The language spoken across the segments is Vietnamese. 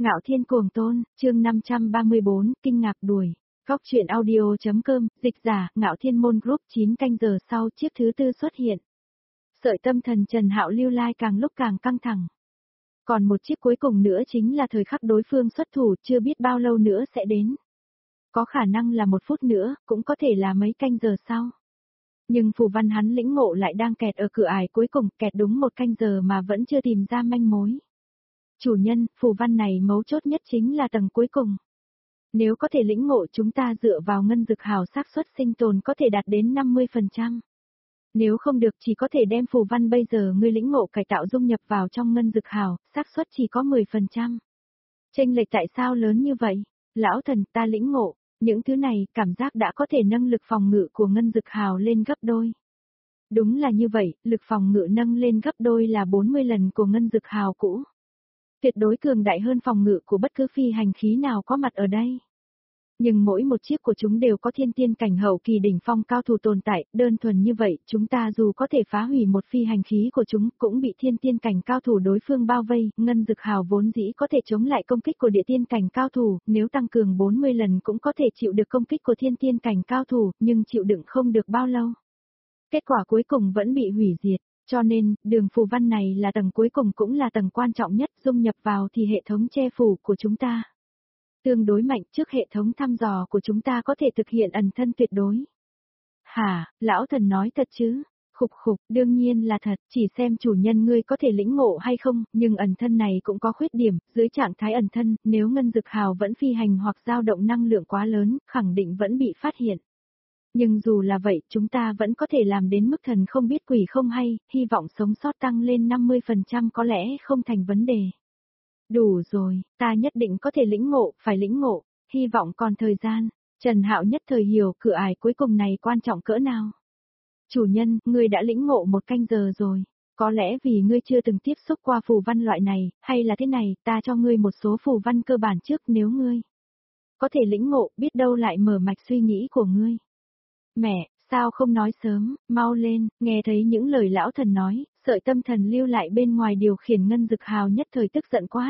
Ngạo Thiên Cuồng Tôn, chương 534, kinh ngạc đuổi. Góc truyện audio.com, dịch giả, Ngạo Thiên Môn Group 9 canh giờ sau chiếc thứ tư xuất hiện. Sợi tâm thần Trần Hạo lưu lai càng lúc càng căng thẳng. Còn một chiếc cuối cùng nữa chính là thời khắc đối phương xuất thủ, chưa biết bao lâu nữa sẽ đến. Có khả năng là 1 phút nữa, cũng có thể là mấy canh giờ sau. Nhưng phù văn hắn lĩnh ngộ lại đang kẹt ở cửa ải cuối cùng, kẹt đúng 1 canh giờ mà vẫn chưa tìm ra manh mối. Chủ nhân, phù văn này mấu chốt nhất chính là tầng cuối cùng. Nếu có thể lĩnh ngộ chúng ta dựa vào ngân dực hào xác suất sinh tồn có thể đạt đến 50%. Nếu không được chỉ có thể đem phù văn bây giờ ngươi lĩnh ngộ cải tạo dung nhập vào trong ngân dực hào, xác suất chỉ có 10%. Chênh lệch tại sao lớn như vậy? Lão thần ta lĩnh ngộ, những thứ này cảm giác đã có thể nâng lực phòng ngự của ngân dực hào lên gấp đôi. Đúng là như vậy, lực phòng ngự nâng lên gấp đôi là 40 lần của ngân dực hào cũ. Tuyệt đối cường đại hơn phòng ngự của bất cứ phi hành khí nào có mặt ở đây. Nhưng mỗi một chiếc của chúng đều có thiên tiên cảnh hậu kỳ đỉnh phong cao thủ tồn tại, đơn thuần như vậy, chúng ta dù có thể phá hủy một phi hành khí của chúng, cũng bị thiên tiên cảnh cao thủ đối phương bao vây, ngân dực hào vốn dĩ có thể chống lại công kích của địa tiên cảnh cao thủ, nếu tăng cường 40 lần cũng có thể chịu được công kích của thiên tiên cảnh cao thủ, nhưng chịu đựng không được bao lâu. Kết quả cuối cùng vẫn bị hủy diệt. Cho nên, đường phù văn này là tầng cuối cùng cũng là tầng quan trọng nhất, dung nhập vào thì hệ thống che phủ của chúng ta tương đối mạnh, trước hệ thống thăm dò của chúng ta có thể thực hiện ẩn thân tuyệt đối. Hả, lão thần nói thật chứ? Khục khục, đương nhiên là thật, chỉ xem chủ nhân ngươi có thể lĩnh ngộ hay không, nhưng ẩn thân này cũng có khuyết điểm, dưới trạng thái ẩn thân, nếu ngân dực hào vẫn phi hành hoặc dao động năng lượng quá lớn, khẳng định vẫn bị phát hiện. Nhưng dù là vậy, chúng ta vẫn có thể làm đến mức thần không biết quỷ không hay, hy vọng sống sót tăng lên 50% có lẽ không thành vấn đề. Đủ rồi, ta nhất định có thể lĩnh ngộ, phải lĩnh ngộ, hy vọng còn thời gian. Trần Hạo nhất thời hiểu cửa ải cuối cùng này quan trọng cỡ nào. Chủ nhân, ngươi đã lĩnh ngộ 1 canh giờ rồi. Có lẽ vì ngươi chưa từng tiếp xúc qua phù văn loại này, hay là thế này, ta cho ngươi một số phù văn cơ bản trước nếu ngươi có thể lĩnh ngộ, biết đâu lại mở mạch suy nghĩ của ngươi. Mẹ, sao không nói sớm, mau lên, nghe thấy những lời lão thần nói, sợi tâm thần lưu lại bên ngoài điều khiển ngân dực hào nhất thời tức giận quát.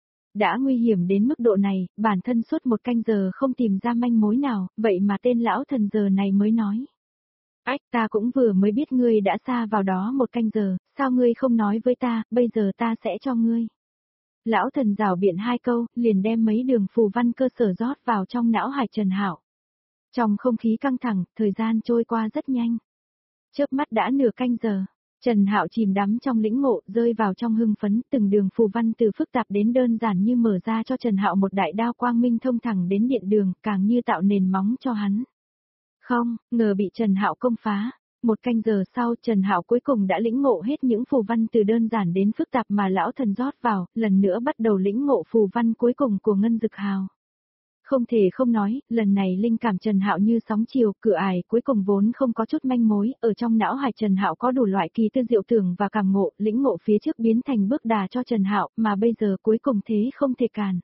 Đã nguy hiểm đến mức độ này, bản thân suốt 1 canh giờ không tìm ra manh mối nào, vậy mà tên lão thần giờ này mới nói. Ách, ta cũng vừa mới biết ngươi đã xa vào đó 1 canh giờ, sao ngươi không nói với ta, bây giờ ta sẽ cho ngươi. Lão thần rảo biện 2 câu, liền đem mấy đường phù văn cơ sở rót vào trong não hải Trần Hạo. Trong không khí căng thẳng, thời gian trôi qua rất nhanh. Chớp mắt đã nửa canh giờ, Trần Hạo chìm đắm trong lĩnh ngộ, rơi vào trong hưng phấn, từng đường phù văn từ phức tạp đến đơn giản như mở ra cho Trần Hạo một đại đao quang minh thông thẳng đến điện đường, càng như tạo nền móng cho hắn. Không, ngờ bị Trần Hạo công phá. 1 canh giờ sau, Trần Hạo cuối cùng đã lĩnh ngộ hết những phù văn từ đơn giản đến phức tạp mà lão thần rót vào, lần nữa bắt đầu lĩnh ngộ phù văn cuối cùng của ngân dực hào. Không thể không nói, lần này linh cảm Trần Hạo như sóng chiều, cửa ải cuối cùng vốn không có chút manh mối, ở trong não hải Trần Hạo có đủ loại kỳ tư diệu tưởng và cảm ngộ, lĩnh ngộ phía trước biến thành bước đà cho Trần Hạo, mà bây giờ cuối cùng thế không thể cản.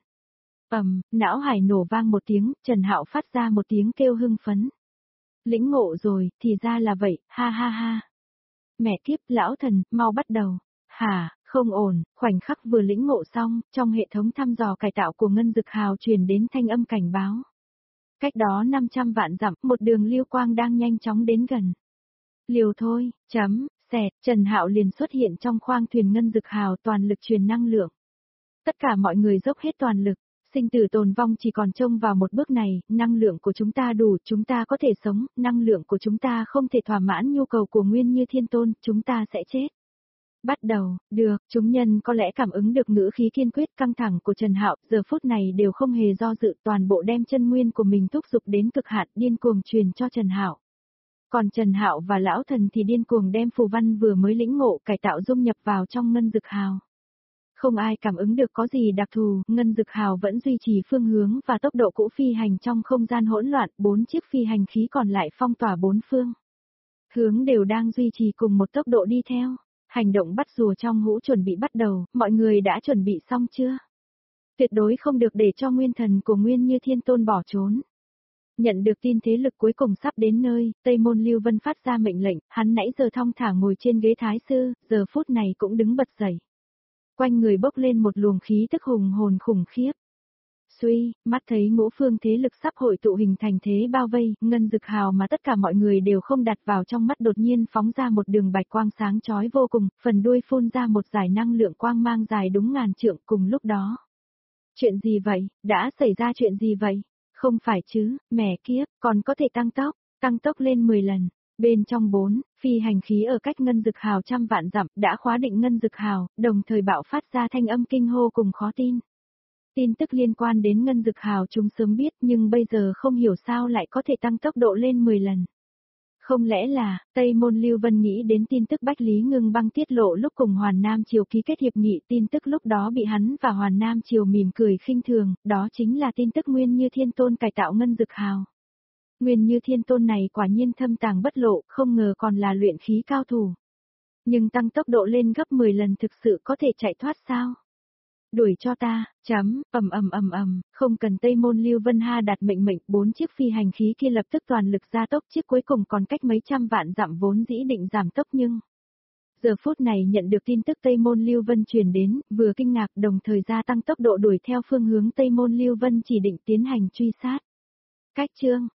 Não hải nổ vang một tiếng, Trần Hạo phát ra một tiếng kêu hưng phấn. Lĩnh ngộ rồi, thì ra là vậy, ha ha ha. Mẹ kiếp, lão thần, mau bắt đầu. Hả? Không ổn, khoảnh khắc vừa lĩnh ngộ xong, trong hệ thống thăm dò cải tạo của ngân dực hào truyền đến thanh âm cảnh báo. Cách đó 500 vạn dặm, một đường lưu quang đang nhanh chóng đến gần. Liều thôi, xẹt, Trần Hạo liền xuất hiện trong khoang thuyền ngân dực hào toàn lực truyền năng lượng. Tất cả mọi người dốc hết toàn lực, sinh tử tồn vong chỉ còn trông vào một bước này, năng lượng của chúng ta đủ, chúng ta có thể sống, năng lượng của chúng ta không thể thỏa mãn nhu cầu của Nguyên Như Thiên Tôn, chúng ta sẽ chết. Bắt đầu, được, chúng nhân có lẽ cảm ứng được ngữ khí kiên quyết căng thẳng của Trần Hạo, giờ phút này đều không hề do dự, toàn bộ đem chân nguyên của mình thúc giục đến cực hạn, điên cuồng truyền cho Trần Hạo. Còn Trần Hạo và lão thần thì điên cuồng đem phù văn vừa mới lĩnh ngộ cải tạo dung nhập vào trong ngân dực hào. Không ai cảm ứng được có gì đặc thù, ngân dực hào vẫn duy trì phương hướng và tốc độ cũ phi hành trong không gian hỗn loạn, 4 chiếc phi hành khí còn lại phong tỏa 4 phương. Hướng đều đang duy trì cùng một tốc độ đi theo. Hành động bắt rùa trong hũ chuẩn bị bắt đầu, mọi người đã chuẩn bị xong chưa? Tuyệt đối không được để cho nguyên thần của Nguyên Như Thiên Tôn bỏ trốn. Nhận được tin thế lực cuối cùng sắp đến nơi, Tây Môn Lưu Vân phát ra mệnh lệnh, hắn nãy giờ thong thả ngồi trên ghế thái sư, giờ phút này cũng đứng bật dậy. quanh người bốc lên một luồng khí tức hùng hồn khủng khiếp. Suy, mắt thấy ngũ phương thế lực sắp hội tụ hình thành thế bao vây, ngân dực hào mà tất cả mọi người đều không đặt vào trong mắt đột nhiên phóng ra một đường bạch quang sáng chói vô cùng, phần đuôi phun ra một dải năng lượng quang mang dài đúng ngàn trượng cùng lúc đó. Chuyện gì vậy, đã xảy ra chuyện gì vậy? Không phải chứ, mẹ kiếp, còn có thể tăng tốc lên 10 lần. Bên trong 4, phi hành khí ở cách ngân dực hào trăm vạn dặm đã khóa định ngân dực hào, đồng thời bạo phát ra thanh âm kinh hô cùng khó tin. Tin tức liên quan đến ngân dực hào chúng sớm biết nhưng bây giờ không hiểu sao lại có thể tăng tốc độ lên 10 lần. Không lẽ là, Tây Môn Lưu Vân nghĩ đến tin tức Bách Lý Ngưng Băng tiết lộ lúc cùng Hoàn Nam Triều ký kết hiệp nghị, tin tức lúc đó bị hắn và Hoàn Nam Triều mỉm cười khinh thường, đó chính là tin tức Nguyên Như Thiên Tôn cải tạo ngân dực hào. Nguyên Như Thiên Tôn này quả nhiên thâm tàng bất lộ, không ngờ còn là luyện khí cao thủ. Nhưng tăng tốc độ lên gấp 10 lần thực sự có thể chạy thoát sao? Đuổi cho ta, không cần Tây Môn Lưu Vân ha đạt mệnh 4 chiếc phi hành khí kia lập tức toàn lực gia tốc, chiếc cuối cùng còn cách mấy trăm vạn dặm vốn dĩ định giảm tốc nhưng giờ phút này nhận được tin tức Tây Môn Lưu Vân truyền đến, vừa kinh ngạc đồng thời gia tăng tốc độ đuổi theo phương hướng Tây Môn Lưu Vân chỉ định tiến hành truy sát. Cách chương